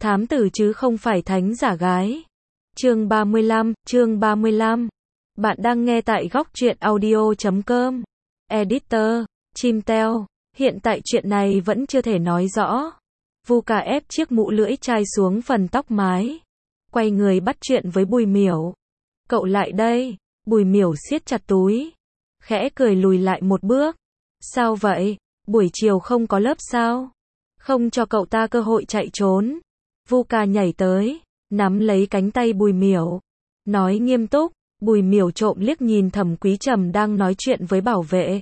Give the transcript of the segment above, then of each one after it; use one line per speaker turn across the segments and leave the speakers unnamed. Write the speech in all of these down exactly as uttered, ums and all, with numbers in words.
Thám tử chứ không phải thánh giả gái. Chương ba mươi lăm, chương ba mươi lăm. Bạn đang nghe tại góc truyện audio chấm com. Editor, Chimtel. Hiện tại chuyện này vẫn chưa thể nói rõ. Vuka ép chiếc mũ lưỡi chai xuống phần tóc mái. Quay người bắt chuyện với Bùi Miểu. Cậu lại đây. Bùi Miểu siết chặt túi. Khẽ cười lùi lại một bước. Sao vậy? Buổi chiều không có lớp sao? Không cho cậu ta cơ hội chạy trốn. Vuka nhảy tới, nắm lấy cánh tay Bùi Miểu. Nói nghiêm túc. Bùi Miểu trộm liếc nhìn Thẩm Quý Trầm đang nói chuyện với bảo vệ.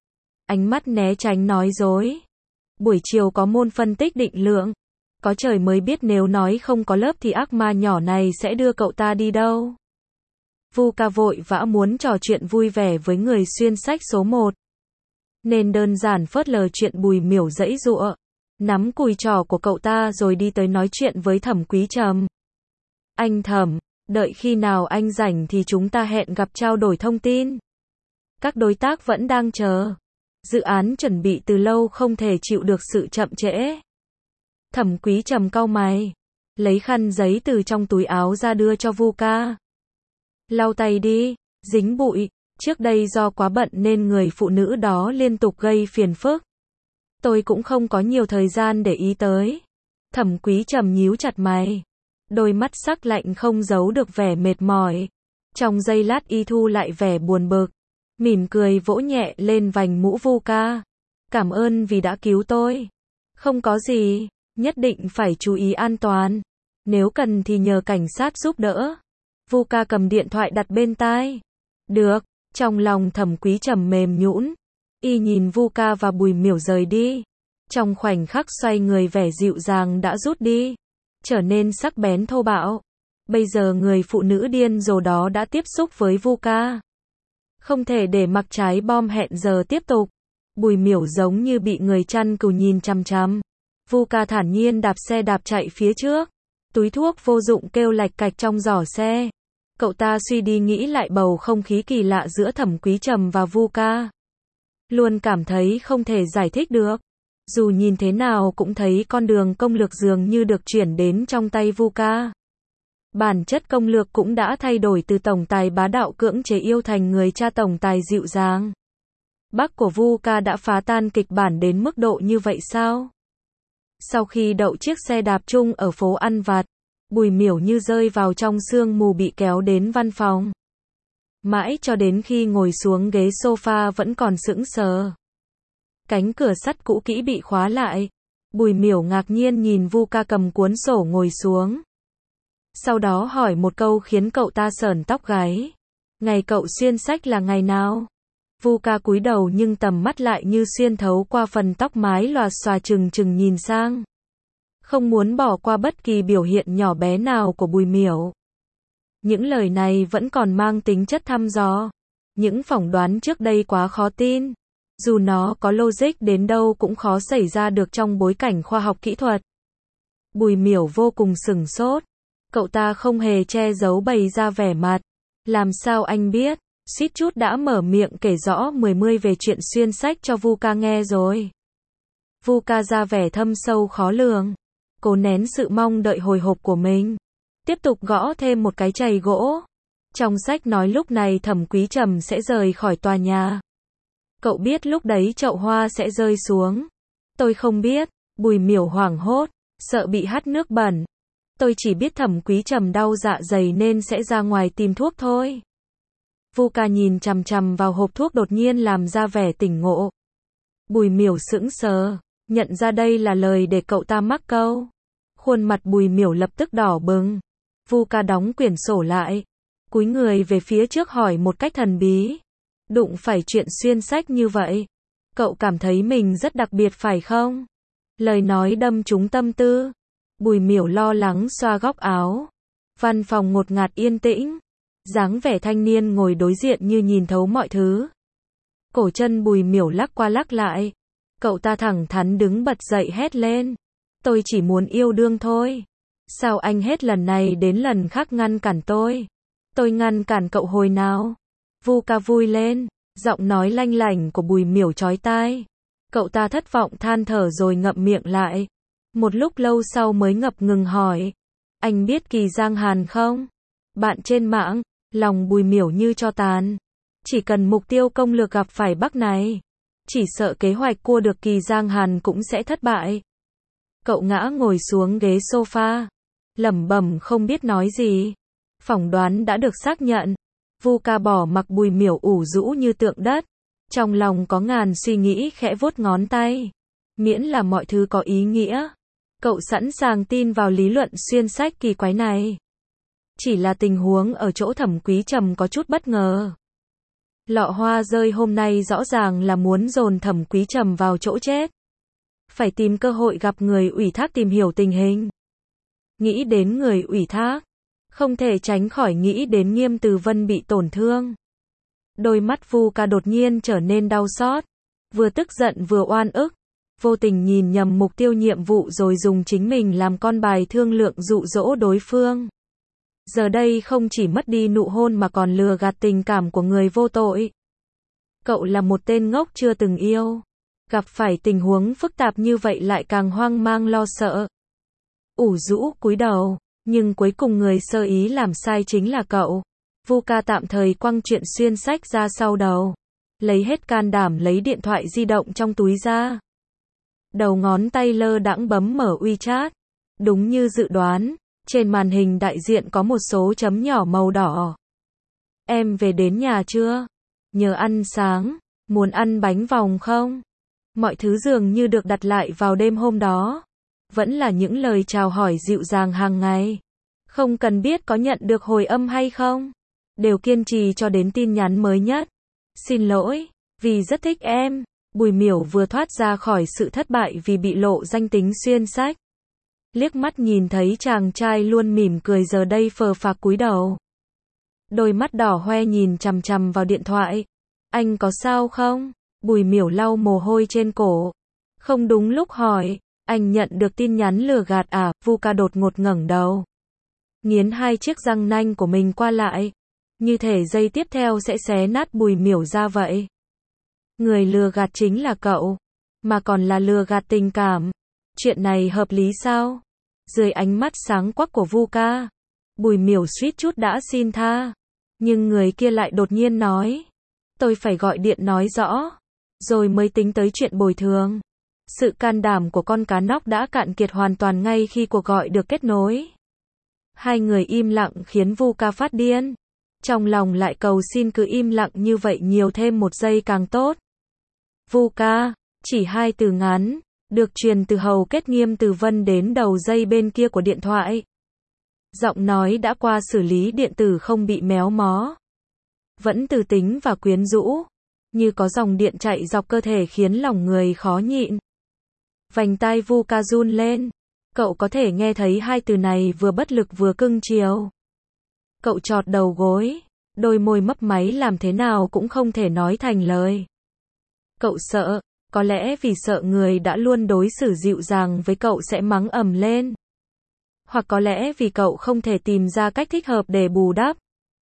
Ánh mắt né tránh nói dối. Buổi chiều có môn phân tích định lượng. Có trời mới biết nếu nói không có lớp thì ác ma nhỏ này sẽ đưa cậu ta đi đâu. Vuka vội vã muốn trò chuyện vui vẻ với người xuyên sách số một. Nên đơn giản phớt lờ chuyện Bùi Miểu giãy giụa. Nắm cùi trỏ của cậu ta rồi đi tới nói chuyện với Thẩm Quý Trầm. Anh Thẩm, đợi khi nào anh rảnh thì chúng ta hẹn gặp trao đổi thông tin. Các đối tác vẫn đang chờ. Dự án chuẩn bị từ lâu không thể chịu được sự chậm trễ. Thẩm Quý Trầm cau mày. Lấy khăn giấy từ trong túi áo ra đưa cho Vuka. Lau tay đi, dính bụi. Trước đây do quá bận nên người phụ nữ đó liên tục gây phiền phức. Tôi cũng không có nhiều thời gian để ý tới. Thẩm Quý Trầm nhíu chặt mày. Đôi mắt sắc lạnh không giấu được vẻ mệt mỏi. Trong giây lát y thu lại vẻ buồn bực. Mỉm cười vỗ nhẹ lên vành mũ Vuka. Cảm ơn vì đã cứu tôi. Không có gì, nhất định phải chú ý an toàn. Nếu cần thì nhờ cảnh sát giúp đỡ. Vuka cầm điện thoại đặt bên tai. Được, trong lòng Thẩm Quý Trầm mềm nhũn. Y nhìn Vuka và Bùi Miểu rời đi. Trong khoảnh khắc xoay người vẻ dịu dàng đã rút đi. Trở nên sắc bén thô bạo. Bây giờ người phụ nữ điên rồ đó đã tiếp xúc với Vuka. Không thể để mặc trái bom hẹn giờ tiếp tục. Bùi Miểu giống như bị người chăn cừu nhìn chằm chằm. Vuka thản nhiên đạp xe đạp chạy phía trước. Túi thuốc vô dụng kêu lạch cạch trong giỏ xe. Cậu ta suy đi nghĩ lại bầu không khí kỳ lạ giữa Thẩm Quý Trầm và Vuka. Luôn cảm thấy không thể giải thích được. Dù nhìn thế nào cũng thấy con đường công lược dường như được chuyển đến trong tay Vuka. Bản chất công lược cũng đã thay đổi từ tổng tài bá đạo cưỡng chế yêu thành người cha tổng tài dịu dàng. Bác của Vuka đã phá tan kịch bản đến mức độ như vậy sao? Sau khi đậu chiếc xe đạp chung ở phố ăn vặt, Bùi Miểu như rơi vào trong sương mù bị kéo đến văn phòng. Mãi cho đến khi ngồi xuống ghế sofa vẫn còn sững sờ. Cánh cửa sắt cũ kỹ bị khóa lại. Bùi Miểu ngạc nhiên nhìn Vuka cầm cuốn sổ ngồi xuống. Sau đó hỏi một câu khiến cậu ta sởn tóc gáy. Ngày cậu xuyên sách là ngày nào? Vuka cúi đầu nhưng tầm mắt lại như xuyên thấu qua phần tóc mái lòa xòa trừng trừng nhìn sang. Không muốn bỏ qua bất kỳ biểu hiện nhỏ bé nào của Bùi Miểu. Những lời này vẫn còn mang tính chất thăm dò. Những phỏng đoán trước đây quá khó tin. Dù nó có logic đến đâu cũng khó xảy ra được trong bối cảnh khoa học kỹ thuật. Bùi Miểu vô cùng sửng sốt. Cậu ta không hề che giấu bày ra vẻ mặt. Làm sao anh biết? Suýt chút đã mở miệng kể rõ mười mươi về chuyện xuyên sách cho Vuka nghe rồi. Vuka ra vẻ thâm sâu khó lường. Cố nén sự mong đợi hồi hộp của mình. Tiếp tục gõ thêm một cái chày gỗ. Trong sách nói lúc này Thẩm Quý Trầm sẽ rời khỏi tòa nhà. Cậu biết lúc đấy chậu hoa sẽ rơi xuống. Tôi không biết. Bùi Miểu hoảng hốt, sợ bị hắt nước bẩn. Tôi chỉ biết Thẩm Quý Trầm đau dạ dày nên sẽ ra ngoài tìm thuốc thôi. Vuka nhìn chằm chằm vào hộp thuốc đột nhiên làm ra vẻ tỉnh ngộ. Bùi Miểu sững sờ, nhận ra đây là lời để cậu ta mắc câu. Khuôn mặt Bùi Miểu lập tức đỏ bừng. Vuka đóng quyển sổ lại. Cúi người về phía trước hỏi một cách thần bí. Đụng phải chuyện xuyên sách như vậy. Cậu cảm thấy mình rất đặc biệt phải không? Lời nói đâm trúng tâm tư. Bùi Miểu lo lắng xoa góc áo. Văn phòng ngột ngạt yên tĩnh. Dáng vẻ thanh niên ngồi đối diện như nhìn thấu mọi thứ. Cổ chân Bùi Miểu lắc qua lắc lại. Cậu ta thẳng thắn đứng bật dậy hét lên. Tôi chỉ muốn yêu đương thôi. Sao anh hết lần này đến lần khác ngăn cản tôi? Tôi ngăn cản cậu hồi nào? Vuka vui lên. Giọng nói lanh lảnh của Bùi Miểu chói tai. Cậu ta thất vọng than thở rồi ngậm miệng lại. Một lúc lâu sau mới ngập ngừng hỏi. Anh biết Kỳ Giang Hàn không? Bạn trên mạng, lòng Bùi Miểu như tro tàn. Chỉ cần mục tiêu công lược gặp phải Bắc này, chỉ sợ kế hoạch cua được Kỳ Giang Hàn cũng sẽ thất bại. Cậu ngã ngồi xuống ghế sofa, lẩm bẩm không biết nói gì. Phỏng đoán đã được xác nhận. Vu Ca bỏ mặc Bùi Miểu ủ rũ như tượng đất. Trong lòng có ngàn suy nghĩ khẽ vuốt ngón tay. Miễn là mọi thứ có ý nghĩa. Cậu sẵn sàng tin vào lý luận xuyên sách kỳ quái này. Chỉ là tình huống ở chỗ Thẩm Quý Trầm có chút bất ngờ. Lọ hoa rơi hôm nay rõ ràng là muốn dồn Thẩm Quý Trầm vào chỗ chết. Phải tìm cơ hội gặp người ủy thác tìm hiểu tình hình. Nghĩ đến người ủy thác, không thể tránh khỏi nghĩ đến Nghiêm Từ Vân bị tổn thương. Đôi mắt Vu Ca đột nhiên trở nên đau xót, vừa tức giận vừa oan ức, vô tình nhìn nhầm mục tiêu nhiệm vụ rồi dùng chính mình làm con bài thương lượng dụ dỗ đối phương. Giờ đây không chỉ mất đi nụ hôn mà còn lừa gạt tình cảm của người vô tội. Cậu là một tên ngốc chưa từng yêu. Gặp phải tình huống phức tạp như vậy lại càng hoang mang lo sợ. Ủ rũ cúi đầu, nhưng cuối cùng người sơ ý làm sai chính là cậu. Vu Ca tạm thời quăng chuyện xuyên sách ra sau đầu. Lấy hết can đảm lấy điện thoại di động trong túi ra. Đầu ngón tay lơ đãng bấm mở WeChat. Đúng như dự đoán, trên màn hình đại diện có một số chấm nhỏ màu đỏ. Em về đến nhà chưa? Nhớ ăn sáng, muốn ăn bánh vòng không? Mọi thứ dường như được đặt lại vào đêm hôm đó. Vẫn là những lời chào hỏi dịu dàng hàng ngày. Không cần biết có nhận được hồi âm hay không. Đều kiên trì cho đến tin nhắn mới nhất. Xin lỗi, vì rất thích em. Bùi Miểu vừa thoát ra khỏi sự thất bại vì bị lộ danh tính xuyên sách. Liếc mắt nhìn thấy chàng trai luôn mỉm cười giờ đây phờ phạc cúi đầu. Đôi mắt đỏ hoe nhìn chằm chằm vào điện thoại. Anh có sao không? Bùi Miểu lau mồ hôi trên cổ. Không đúng lúc hỏi, anh nhận được tin nhắn lừa gạt à? Vu Ca đột ngột ngẩng đầu. Nghiến hai chiếc răng nanh của mình qua lại. Như thể giây tiếp theo sẽ xé nát Bùi Miểu ra vậy. Người lừa gạt chính là cậu. Mà còn là lừa gạt tình cảm. Chuyện này hợp lý sao? Dưới ánh mắt sáng quắc của Vu Ca, Bùi Miểu suýt chút đã xin tha. Nhưng người kia lại đột nhiên nói. Tôi phải gọi điện nói rõ. Rồi mới tính tới chuyện bồi thường. Sự can đảm của con cá nóc đã cạn kiệt hoàn toàn ngay khi cuộc gọi được kết nối. Hai người im lặng khiến Vu Ca phát điên. Trong lòng lại cầu xin cứ im lặng như vậy nhiều thêm một giây càng tốt. Vu Ca, chỉ hai từ ngắn, được truyền từ hầu kết Nghiêm Từ Vân đến đầu dây bên kia của điện thoại. Giọng nói đã qua xử lý điện tử không bị méo mó. Vẫn từ tính và quyến rũ. Như có dòng điện chạy dọc cơ thể khiến lòng người khó nhịn. Vành tai Vu Ca run lên. Cậu có thể nghe thấy hai từ này vừa bất lực vừa cưng chiều. Cậu chọt đầu gối. Đôi môi mấp máy làm thế nào cũng không thể nói thành lời. Cậu sợ. Có lẽ vì sợ người đã luôn đối xử dịu dàng với cậu sẽ mắng ầm lên. Hoặc có lẽ vì cậu không thể tìm ra cách thích hợp để bù đắp.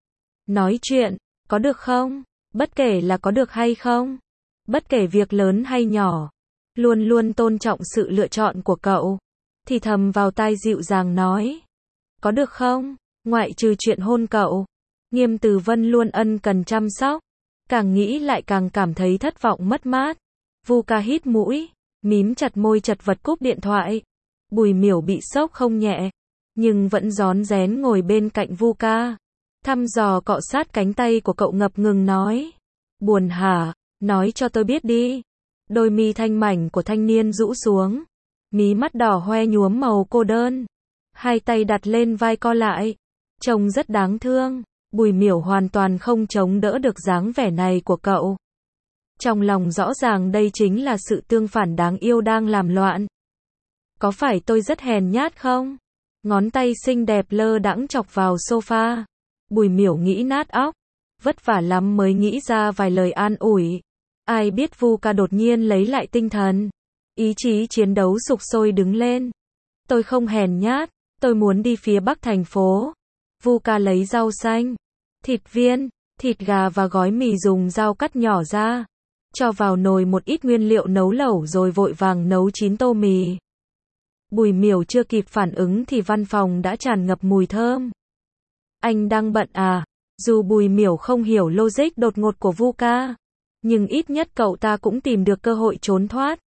Nói chuyện, có được không? Bất kể là có được hay không. Bất kể việc lớn hay nhỏ. Luôn luôn tôn trọng sự lựa chọn của cậu. Thì thầm vào tai dịu dàng nói. Có được không? Ngoại trừ chuyện hôn cậu. Nghiêm Từ Vân luôn ân cần chăm sóc. Càng nghĩ lại càng cảm thấy thất vọng mất mát. Vu Ca hít mũi, mím chặt môi chật vật cúp điện thoại. Bùi Miểu bị sốc không nhẹ, nhưng vẫn rón rén ngồi bên cạnh Vu Ca. Thăm dò cọ sát cánh tay của cậu ngập ngừng nói. Buồn hả? Nói cho tôi biết đi. Đôi mi thanh mảnh của thanh niên rũ xuống. Mí mắt đỏ hoe nhuốm màu cô đơn. Hai tay đặt lên vai co lại. Trông rất đáng thương. Bùi Miểu hoàn toàn không chống đỡ được dáng vẻ này của cậu. Trong lòng rõ ràng đây chính là sự tương phản đáng yêu đang làm loạn. Có phải tôi rất hèn nhát không? Ngón tay xinh đẹp lơ đãng chọc vào sofa. Bùi Miểu nghĩ nát óc. Vất vả lắm mới nghĩ ra vài lời an ủi. Ai biết Vu Ca đột nhiên lấy lại tinh thần. Ý chí chiến đấu sục sôi đứng lên. Tôi không hèn nhát. Tôi muốn đi phía bắc thành phố. Vu Ca lấy rau xanh, thịt viên, thịt gà và gói mì dùng dao cắt nhỏ ra. Cho vào nồi một ít nguyên liệu nấu lẩu rồi vội vàng nấu chín tô mì. Bùi Miểu chưa kịp phản ứng thì văn phòng đã tràn ngập mùi thơm. Anh đang bận à? Dù Bùi Miểu không hiểu logic đột ngột của Vu Ca, nhưng ít nhất cậu ta cũng tìm được cơ hội trốn thoát.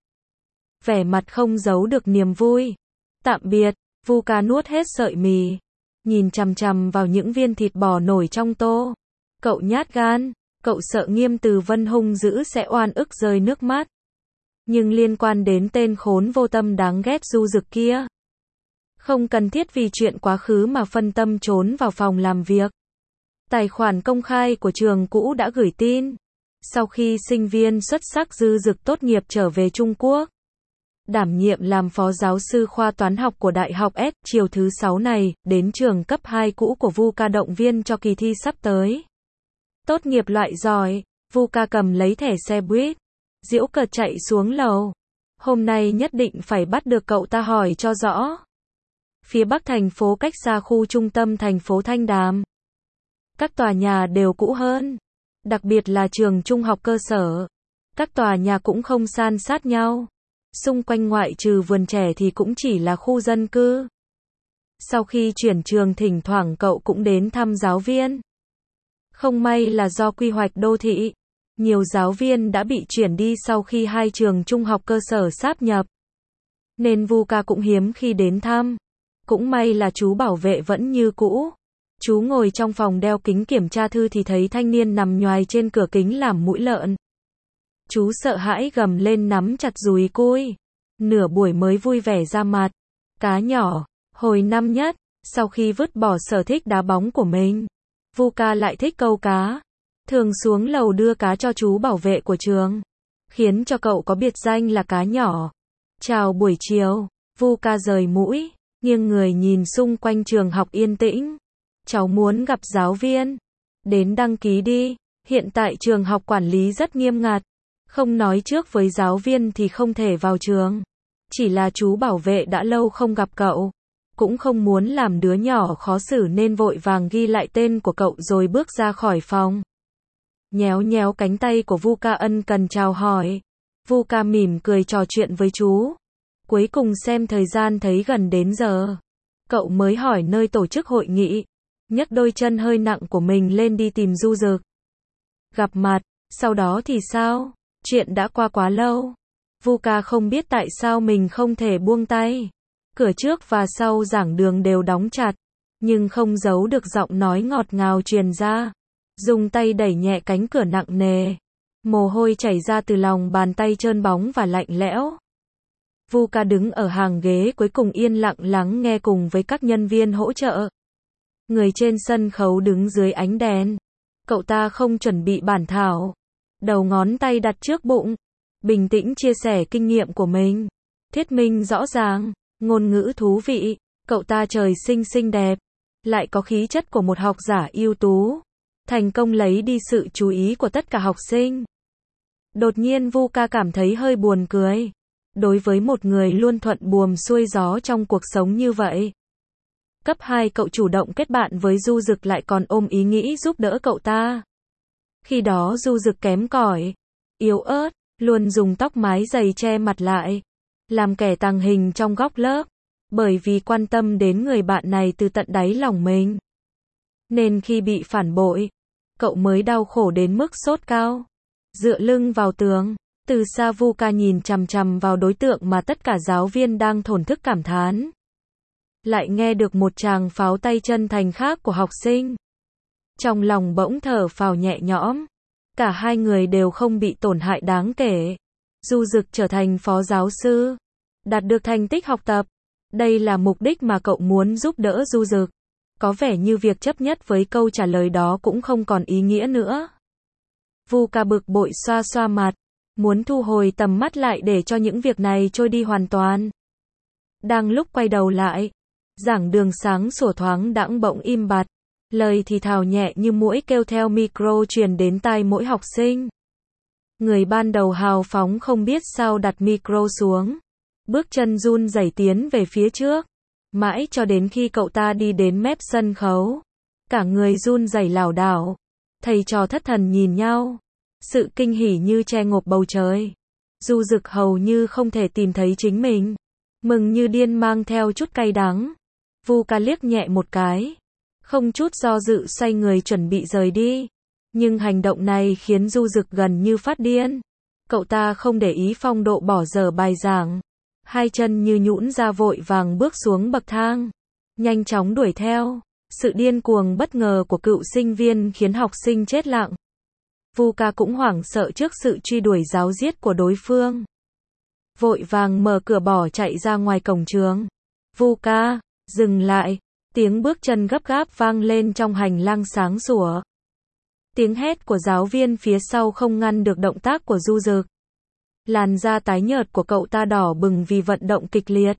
Vẻ mặt không giấu được niềm vui. Tạm biệt, Vu Ca nuốt hết sợi mì, nhìn chằm chằm vào những viên thịt bò nổi trong tô. Cậu nhát gan, cậu sợ Nghiêm Từ Vân hung dữ sẽ oan ức rơi nước mắt. Nhưng liên quan đến tên khốn vô tâm đáng ghét Du Dực kia, không cần thiết vì chuyện quá khứ mà phân tâm trốn vào phòng làm việc. Tài khoản công khai của trường cũ đã gửi tin. Sau khi sinh viên xuất sắc Du Dực tốt nghiệp trở về Trung Quốc, đảm nhiệm làm phó giáo sư khoa toán học của Đại học S, chiều thứ sáu này, đến trường cấp hai cũ của Vu Ca động viên cho kỳ thi sắp tới. Tốt nghiệp loại giỏi, Vu Ca cầm lấy thẻ xe buýt, giễu cợt chạy xuống lầu. Hôm nay nhất định phải bắt được cậu ta hỏi cho rõ. Phía bắc thành phố cách xa khu trung tâm thành phố Thanh Đàm. Các tòa nhà đều cũ hơn, đặc biệt là trường trung học cơ sở. Các tòa nhà cũng không san sát nhau. Xung quanh ngoại trừ vườn trẻ thì cũng chỉ là khu dân cư. Sau khi chuyển trường thỉnh thoảng cậu cũng đến thăm giáo viên. Không may là do quy hoạch đô thị, nhiều giáo viên đã bị chuyển đi sau khi hai trường trung học cơ sở sáp nhập. Nên Vu Ca cũng hiếm khi đến thăm. Cũng may là chú bảo vệ vẫn như cũ. Chú ngồi trong phòng đeo kính kiểm tra thư thì thấy thanh niên nằm nhoài trên cửa kính làm mũi lợn. Chú sợ hãi gầm lên nắm chặt dùi cui. Nửa buổi mới vui vẻ ra mặt. Cá nhỏ, hồi năm nhất, sau khi vứt bỏ sở thích đá bóng của mình, Vu Ca lại thích câu cá. Thường xuống lầu đưa cá cho chú bảo vệ của trường, khiến cho cậu có biệt danh là cá nhỏ. Chào buổi chiều, Vu Ca rời mũi, nghiêng người nhìn xung quanh trường học yên tĩnh. Cháu muốn gặp giáo viên. Đến đăng ký đi. Hiện tại trường học quản lý rất nghiêm ngặt. Không nói trước với giáo viên thì không thể vào trường. Chỉ là chú bảo vệ đã lâu không gặp cậu. Cũng không muốn làm đứa nhỏ khó xử nên vội vàng ghi lại tên của cậu rồi bước ra khỏi phòng. Nhéo nhéo cánh tay của Vu Ca ân cần chào hỏi. Vu Ca mỉm cười trò chuyện với chú. Cuối cùng xem thời gian thấy gần đến giờ, cậu mới hỏi nơi tổ chức hội nghị. Nhấc đôi chân hơi nặng của mình lên đi tìm Du Dực. Gặp mặt, sau đó thì sao? Chuyện đã qua quá lâu. Vu Ca không biết tại sao mình không thể buông tay. Cửa trước và sau giảng đường đều đóng chặt, nhưng không giấu được giọng nói ngọt ngào truyền ra. Dùng tay đẩy nhẹ cánh cửa nặng nề. Mồ hôi chảy ra từ lòng bàn tay trơn bóng và lạnh lẽo. Vu Ca đứng ở hàng ghế cuối cùng yên lặng lắng nghe cùng với các nhân viên hỗ trợ. Người trên sân khấu đứng dưới ánh đèn. Cậu ta không chuẩn bị bản thảo. Đầu ngón tay đặt trước bụng. Bình tĩnh chia sẻ kinh nghiệm của mình. Thuyết minh rõ ràng, ngôn ngữ thú vị. Cậu ta trời sinh xinh đẹp, lại có khí chất của một học giả ưu tú. Thành công lấy đi sự chú ý của tất cả học sinh. Đột nhiên Vu Ca cảm thấy hơi buồn cười. Đối với một người luôn thuận buồm xuôi gió trong cuộc sống như vậy. Cấp hai cậu chủ động kết bạn với Du Dực lại còn ôm ý nghĩ giúp đỡ cậu ta. Khi đó Du Dực kém cỏi, yếu ớt, luôn dùng tóc mái dày che mặt lại, làm kẻ tàng hình trong góc lớp. Bởi vì quan tâm đến người bạn này từ tận đáy lòng mình, nên khi bị phản bội, cậu mới đau khổ đến mức sốt cao. Dựa lưng vào tường, từ xa Vu Ca nhìn chằm chằm vào đối tượng mà tất cả giáo viên đang thổn thức cảm thán. Lại nghe được một tràng pháo tay chân thành khác của học sinh. Trong lòng bỗng thở phào nhẹ nhõm. Cả hai người đều không bị tổn hại đáng kể. Du Dực trở thành phó giáo sư, đạt được thành tích học tập. Đây là mục đích mà cậu muốn giúp đỡ Du Dực. Có vẻ như việc chấp nhất với câu trả lời đó cũng không còn ý nghĩa nữa. Vu Ca bực bội xoa xoa mặt, muốn thu hồi tầm mắt lại để cho những việc này trôi đi hoàn toàn. Đang lúc quay đầu lại, giảng đường sáng sủa thoáng đãng bỗng im bặt. Lời thì thào nhẹ như muỗi kêu theo micro truyền đến tai mỗi học sinh. Người ban đầu hào phóng không biết sao đặt micro xuống. Bước chân run rẩy tiến về phía trước. Mãi cho đến khi cậu ta đi đến mép sân khấu. Cả người run rẩy lảo đảo. Thầy trò thất thần nhìn nhau. Sự kinh hỉ như che ngộp bầu trời. Du Dực hầu như không thể tìm thấy chính mình. Mừng như điên mang theo chút cay đắng. Vu Ca liếc nhẹ một cái, không chút do dự xoay người chuẩn bị rời đi. Nhưng hành động này khiến Du Dực gần như phát điên. Cậu ta không để ý phong độ bỏ dở bài giảng. Hai chân như nhũn ra vội vàng bước xuống bậc thang. Nhanh chóng đuổi theo. Sự điên cuồng bất ngờ của cựu sinh viên khiến học sinh chết lặng. Vu Ca cũng hoảng sợ trước sự truy đuổi ráo riết của đối phương. Vội vàng mở cửa bỏ chạy ra ngoài cổng trường. Vu Ca, dừng lại. Tiếng bước chân gấp gáp vang lên trong hành lang sáng sủa. Tiếng hét của giáo viên phía sau không ngăn được động tác của Du Dực. Làn da tái nhợt của cậu ta đỏ bừng vì vận động kịch liệt.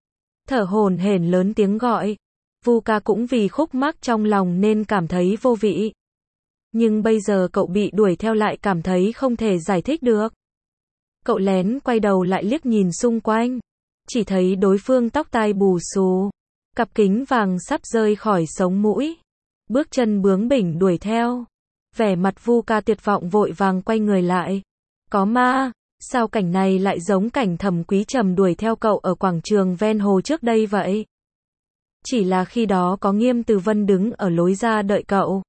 Thở hổn hển lớn tiếng gọi. Vu Ca cũng vì khúc mắc trong lòng nên cảm thấy vô vị. Nhưng bây giờ cậu bị đuổi theo lại cảm thấy không thể giải thích được. Cậu lén quay đầu lại liếc nhìn xung quanh. Chỉ thấy đối phương tóc tai bù xù. Cặp kính vàng sắp rơi khỏi sống mũi. Bước chân bướng bỉnh đuổi theo. Vẻ mặt Vu Ca tuyệt vọng vội vàng quay người lại. Có ma, sao cảnh này lại giống cảnh Thẩm Quý Trầm đuổi theo cậu ở quảng trường ven hồ trước đây vậy? Chỉ là khi đó có Nghiêm Từ Vân đứng ở lối ra đợi cậu.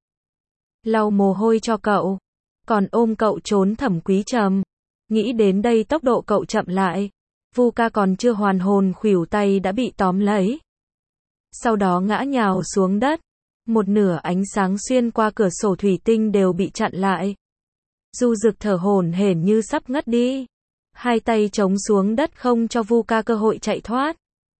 Lau mồ hôi cho cậu. Còn ôm cậu trốn Thẩm Quý Trầm. Nghĩ đến đây tốc độ cậu chậm lại. Vu Ca còn chưa hoàn hồn khuỷu tay đã bị tóm lấy. Sau đó ngã nhào xuống đất. Một nửa ánh sáng xuyên qua cửa sổ thủy tinh đều bị chặn lại. Du Dực thở hổn hển như sắp ngất đi. Hai tay chống xuống đất không cho Vu Ca cơ hội chạy thoát.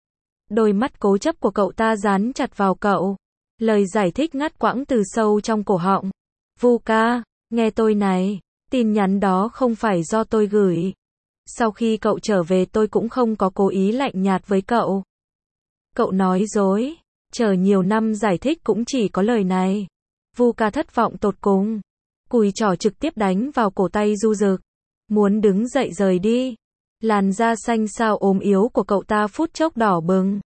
Đôi mắt cố chấp của cậu ta dán chặt vào cậu. Lời giải thích ngắt quãng từ sâu trong cổ họng. Vu Ca, nghe tôi này, tin nhắn đó không phải do tôi gửi. Sau khi cậu trở về tôi cũng không có cố ý lạnh nhạt với cậu. Cậu nói dối. Chờ nhiều năm giải thích cũng chỉ có lời này. Vu Ca thất vọng tột cùng. Cùi trỏ trực tiếp đánh vào cổ tay Du Dực. Muốn đứng dậy rời đi. Làn da xanh xao ốm yếu của cậu ta phút chốc đỏ bừng.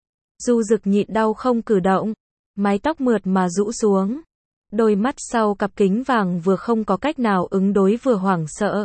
Du Dực nhịn đau không cử động. Mái tóc mượt mà rũ xuống. Đôi mắt sau cặp kính vàng vừa không có cách nào ứng đối vừa hoảng sợ.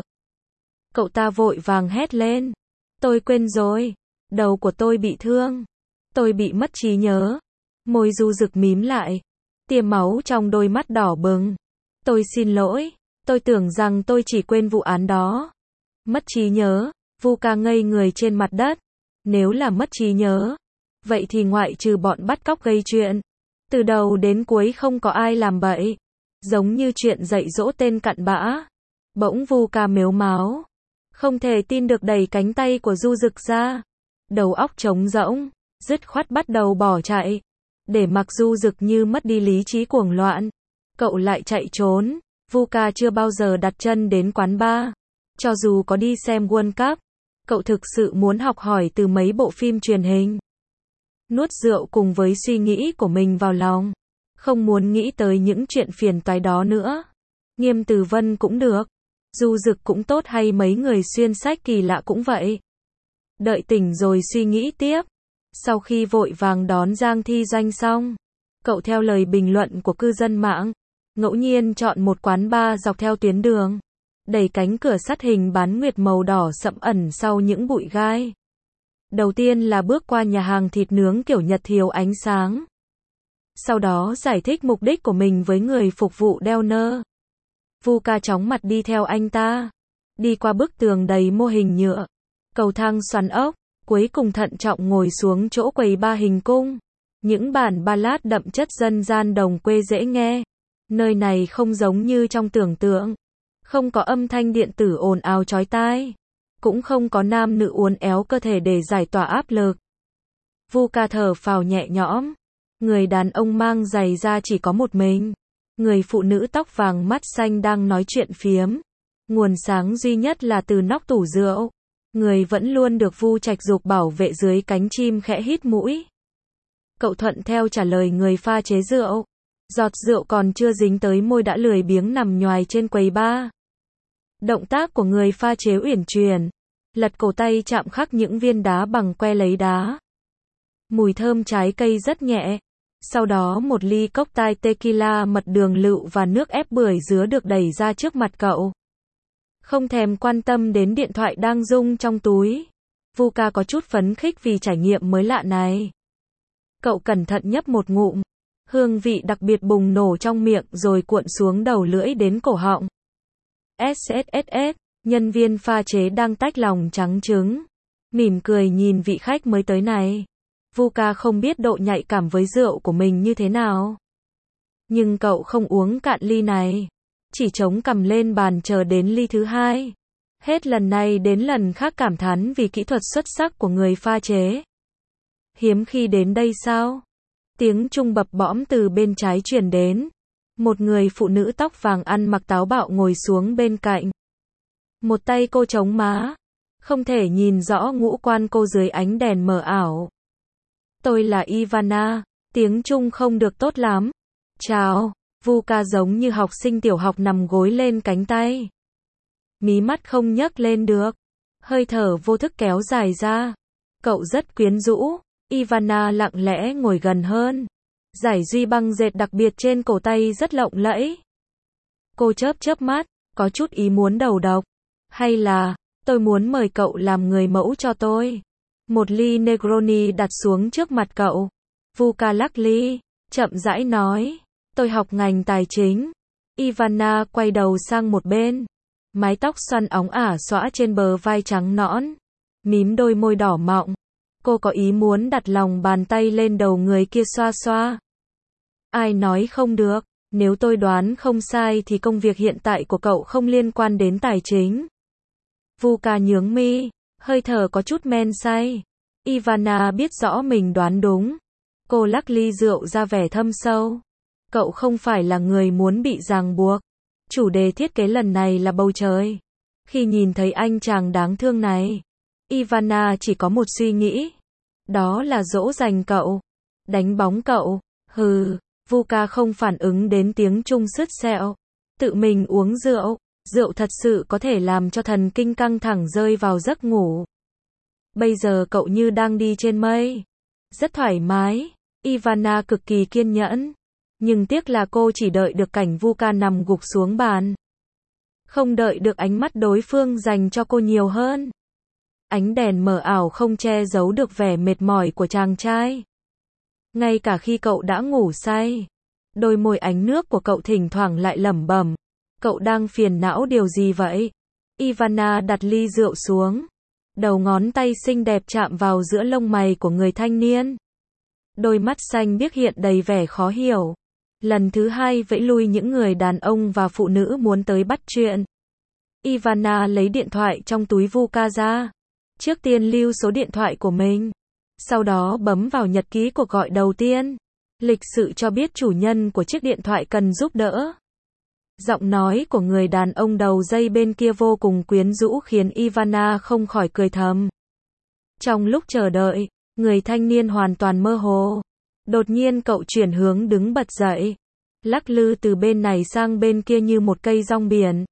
Cậu ta vội vàng hét lên. Tôi quên rồi. Đầu của tôi bị thương. Tôi bị mất trí nhớ. Môi Du Dực mím lại. Tia máu trong đôi mắt đỏ bừng. Tôi xin lỗi. Tôi tưởng rằng tôi chỉ quên vụ án đó. Mất trí nhớ. Vu Ca ngây người trên mặt đất. Nếu là mất trí nhớ. Vậy thì ngoại trừ bọn bắt cóc gây chuyện. Từ đầu đến cuối không có ai làm bậy. Giống như chuyện dạy dỗ tên cặn bã. Bỗng Vu Ca mếu máo. Không thể tin được đẩy cánh tay của Du Dực ra. Đầu óc trống rỗng. Dứt khoát bắt đầu bỏ chạy. Để mặc Du Dực như mất đi lý trí cuồng loạn. Cậu lại chạy trốn. Vu Ca chưa bao giờ đặt chân đến quán bar. Cho dù có đi xem World Cup. Cậu thực sự muốn học hỏi từ mấy bộ phim truyền hình. Nuốt rượu cùng với suy nghĩ của mình vào lòng. Không muốn nghĩ tới những chuyện phiền toái đó nữa. Nghiêm Từ Vân cũng được. Du Dực cũng tốt hay mấy người xuyên sách kỳ lạ cũng vậy. Đợi tỉnh rồi suy nghĩ tiếp. Sau khi vội vàng đón Giang Thi Doanh xong. Cậu theo lời bình luận của cư dân mạng. Ngẫu nhiên chọn một quán bar dọc theo tuyến đường. Đẩy cánh cửa sắt hình bán nguyệt màu đỏ sậm ẩn sau những bụi gai. Đầu tiên là bước qua nhà hàng thịt nướng kiểu Nhật thiếu ánh sáng. Sau đó giải thích mục đích của mình với người phục vụ đeo nơ. Vu Ca chóng mặt đi theo anh ta. Đi qua bức tường đầy mô hình nhựa. Cầu thang xoắn ốc. Cuối cùng thận trọng ngồi xuống chỗ quầy ba hình cung. Những bản ballad đậm chất dân gian đồng quê dễ nghe. Nơi này không giống như trong tưởng tượng. Không có âm thanh điện tử ồn ào chói tai. Cũng không có nam nữ uốn éo cơ thể để giải tỏa áp lực. Vu Ca thở phào nhẹ nhõm. Người đàn ông mang giày da chỉ có một mình. Người phụ nữ tóc vàng mắt xanh đang nói chuyện phiếm. Nguồn sáng duy nhất là từ nóc tủ rượu. Người vẫn luôn được Vu Trạch Dục bảo vệ dưới cánh chim khẽ hít mũi. Cậu thuận theo trả lời người pha chế rượu. Giọt rượu còn chưa dính tới môi đã lười biếng nằm nhoài trên quầy bar. Động tác của người pha chế uyển chuyển. Lật cổ tay chạm khắc những viên đá bằng que lấy đá. Mùi thơm trái cây rất nhẹ. Sau đó một ly cốc tai tequila mật đường lựu và nước ép bưởi dứa được đẩy ra trước mặt cậu. Không thèm quan tâm đến điện thoại đang rung trong túi. Vuka có chút phấn khích vì trải nghiệm mới lạ này. Cậu cẩn thận nhấp một ngụm. Hương vị đặc biệt bùng nổ trong miệng rồi cuộn xuống đầu lưỡi đến cổ họng. ét ét ét ét, nhân viên pha chế đang tách lòng trắng trứng. Mỉm cười nhìn vị khách mới tới này. Vuka không biết độ nhạy cảm với rượu của mình như thế nào. Nhưng cậu không uống cạn ly này. Chỉ chống cằm lên bàn chờ đến ly thứ hai. Hết lần này đến lần khác cảm thán vì kỹ thuật xuất sắc của người pha chế. Hiếm khi đến đây sao? Tiếng chuông bập bõm từ bên trái truyền đến. Một người phụ nữ tóc vàng ăn mặc táo bạo ngồi xuống bên cạnh. Một tay cô chống má. Không thể nhìn rõ ngũ quan cô dưới ánh đèn mờ ảo. Tôi là Ivana. Tiếng Trung không được tốt lắm. Chào. Vuka giống như học sinh tiểu học nằm gối lên cánh tay. Mí mắt không nhấc lên được. Hơi thở vô thức kéo dài ra. Cậu rất quyến rũ. Ivana lặng lẽ ngồi gần hơn. Giải duy băng dệt đặc biệt trên cổ tay rất lộng lẫy. Cô chớp chớp mắt, có chút ý muốn đầu độc. Hay là, tôi muốn mời cậu làm người mẫu cho tôi. Một ly Negroni đặt xuống trước mặt cậu. Vuka lắc ly, chậm rãi nói. Tôi học ngành tài chính. Ivana quay đầu sang một bên. Mái tóc xoăn óng ả xõa trên bờ vai trắng nõn. Mím đôi môi đỏ mọng. Cô có ý muốn đặt lòng bàn tay lên đầu người kia xoa xoa. Ai nói không được, nếu tôi đoán không sai thì công việc hiện tại của cậu không liên quan đến tài chính. Vuka nhướng mi, hơi thở có chút men say. Ivana biết rõ mình đoán đúng. Cô lắc ly rượu ra vẻ thâm sâu. Cậu không phải là người muốn bị ràng buộc. Chủ đề thiết kế lần này là bầu trời. Khi nhìn thấy anh chàng đáng thương này, Ivana chỉ có một suy nghĩ. Đó là dỗ dành cậu. Đánh bóng cậu. Hừ. Vuka không phản ứng đến tiếng Trung sứt sẹo. Tự mình uống rượu. Rượu thật sự có thể làm cho thần kinh căng thẳng rơi vào giấc ngủ. Bây giờ cậu như đang đi trên mây. Rất thoải mái. Ivana cực kỳ kiên nhẫn. Nhưng tiếc là cô chỉ đợi được cảnh Vuka nằm gục xuống bàn. Không đợi được ánh mắt đối phương dành cho cô nhiều hơn. Ánh đèn mờ ảo không che giấu được vẻ mệt mỏi của chàng trai. Ngay cả khi cậu đã ngủ say, đôi môi ánh nước của cậu thỉnh thoảng lại lẩm bẩm. Cậu đang phiền não điều gì vậy? Ivana đặt ly rượu xuống. Đầu ngón tay xinh đẹp chạm vào giữa lông mày của người thanh niên. Đôi mắt xanh biếc hiện đầy vẻ khó hiểu. Lần thứ hai vẫy lui những người đàn ông và phụ nữ muốn tới bắt chuyện. Ivana lấy điện thoại trong túi Vuka ra. Trước tiên lưu số điện thoại của mình. Sau đó bấm vào nhật ký cuộc gọi đầu tiên. Lịch sự cho biết chủ nhân của chiếc điện thoại cần giúp đỡ. Giọng nói của người đàn ông đầu dây bên kia vô cùng quyến rũ khiến Ivana không khỏi cười thầm. Trong lúc chờ đợi, người thanh niên hoàn toàn mơ hồ. Đột nhiên cậu chuyển hướng đứng bật dậy. Lắc lư từ bên này sang bên kia như một cây rong biển.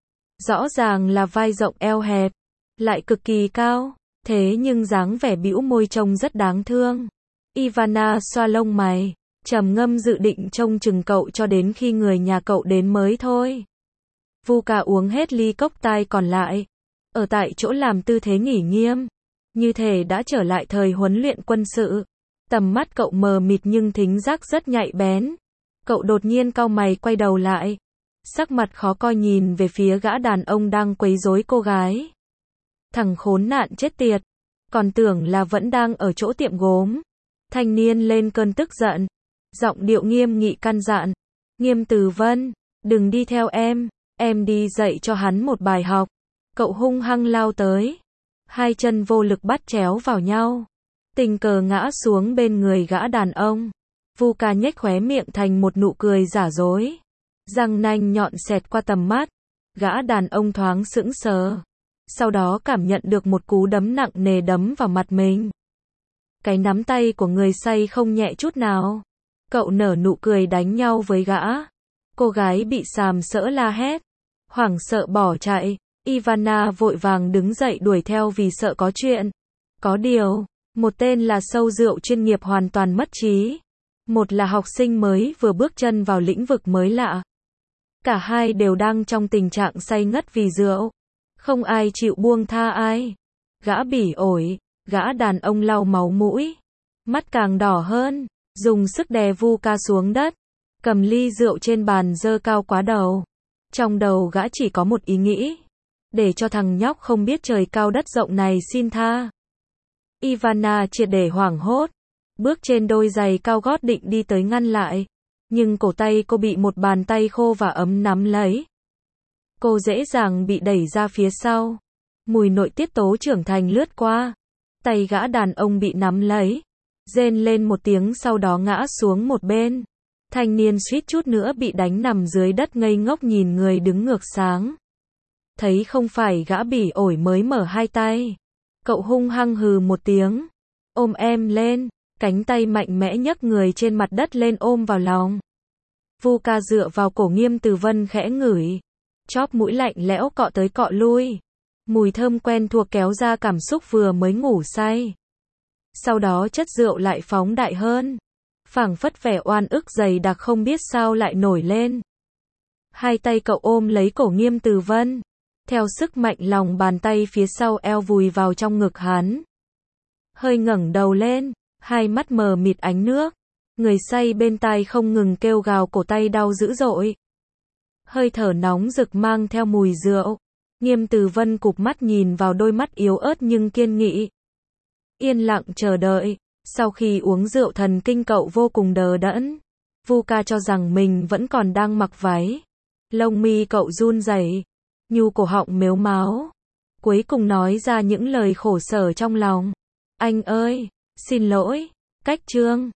Rõ ràng là vai rộng eo hẹp. Lại cực kỳ cao. Thế nhưng dáng vẻ bĩu môi trông rất đáng thương. Ivana xoa lông mày. Trầm ngâm dự định trông chừng cậu cho đến khi người nhà cậu đến mới thôi. Vuka uống hết ly cốc tai còn lại. Ở tại chỗ làm tư thế nghỉ nghiêm. Như thể đã trở lại thời huấn luyện quân sự. Tầm mắt cậu mờ mịt nhưng thính giác rất nhạy bén. Cậu đột nhiên cau mày quay đầu lại. Sắc mặt khó coi nhìn về phía gã đàn ông đang quấy rối cô gái. Thằng khốn nạn chết tiệt. Còn tưởng là vẫn đang ở chỗ tiệm gốm. Thanh niên lên cơn tức giận. Giọng điệu nghiêm nghị căn dặn. Nghiêm Từ Vân, đừng đi theo em. Em đi dạy cho hắn một bài học. Cậu hung hăng lao tới. Hai chân vô lực bắt chéo vào nhau. Tình cờ ngã xuống bên người gã đàn ông. Vuka nhếch khóe miệng thành một nụ cười giả dối. Răng nanh nhọn xẹt qua tầm mắt. Gã đàn ông thoáng sững sờ. Sau đó cảm nhận được một cú đấm nặng nề đấm vào mặt mình. Cái nắm tay của người say không nhẹ chút nào. Cậu nở nụ cười đánh nhau với gã. Cô gái bị sàm sỡ la hét. Hoảng sợ bỏ chạy. Ivana vội vàng đứng dậy đuổi theo vì sợ có chuyện. Có điều, một tên là sâu rượu chuyên nghiệp hoàn toàn mất trí. Một là học sinh mới vừa bước chân vào lĩnh vực mới lạ. Cả hai đều đang trong tình trạng say ngất vì rượu. Không ai chịu buông tha ai. Gã bỉ ổi, gã đàn ông lau máu mũi, mắt càng đỏ hơn, dùng sức đè Vu Ca xuống đất, cầm ly rượu trên bàn giơ cao quá đầu. Trong đầu gã chỉ có một ý nghĩ, để cho thằng nhóc không biết trời cao đất rộng này xin tha. Ivana triệt để hoảng hốt, bước trên đôi giày cao gót định đi tới ngăn lại, nhưng cổ tay cô bị một bàn tay khô và ấm nắm lấy. Cô dễ dàng bị đẩy ra phía sau. Mùi nội tiết tố trưởng thành lướt qua. Tay gã đàn ông bị nắm lấy, rên lên một tiếng sau đó ngã xuống một bên. Thanh niên suýt chút nữa bị đánh nằm dưới đất ngây ngốc nhìn người đứng ngược sáng. Thấy không phải gã bỉ ổi mới mở hai tay. Cậu hung hăng hừ một tiếng, ôm em lên, cánh tay mạnh mẽ nhấc người trên mặt đất lên ôm vào lòng. Vu Ca dựa vào cổ Nghiêm Từ Vân khẽ ngửi, chóp mũi lạnh lẽo cọ tới cọ lui. Mùi thơm quen thuộc kéo ra cảm xúc vừa mới ngủ say. Sau đó chất rượu lại phóng đại hơn, phảng phất vẻ oan ức dày đặc không biết sao lại nổi lên. Hai tay cậu ôm lấy cổ Nghiêm Từ Vân, theo sức mạnh lòng bàn tay phía sau eo vùi vào trong ngực hắn. Hơi ngẩng đầu lên, hai mắt mờ mịt ánh nước, người say bên tai không ngừng kêu gào cổ tay đau dữ dội. Hơi thở nóng rực mang theo mùi rượu. Nghiêm Từ Vân cụp mắt nhìn vào đôi mắt yếu ớt nhưng kiên nghị. Yên lặng chờ đợi, sau khi uống rượu thần kinh cậu vô cùng đờ đẫn. Vu Ca cho rằng mình vẫn còn đang mặc váy. Lông mi cậu run rẩy, nhu cổ họng mếu máo. Cuối cùng nói ra những lời khổ sở trong lòng. Anh ơi, xin lỗi, cách trương.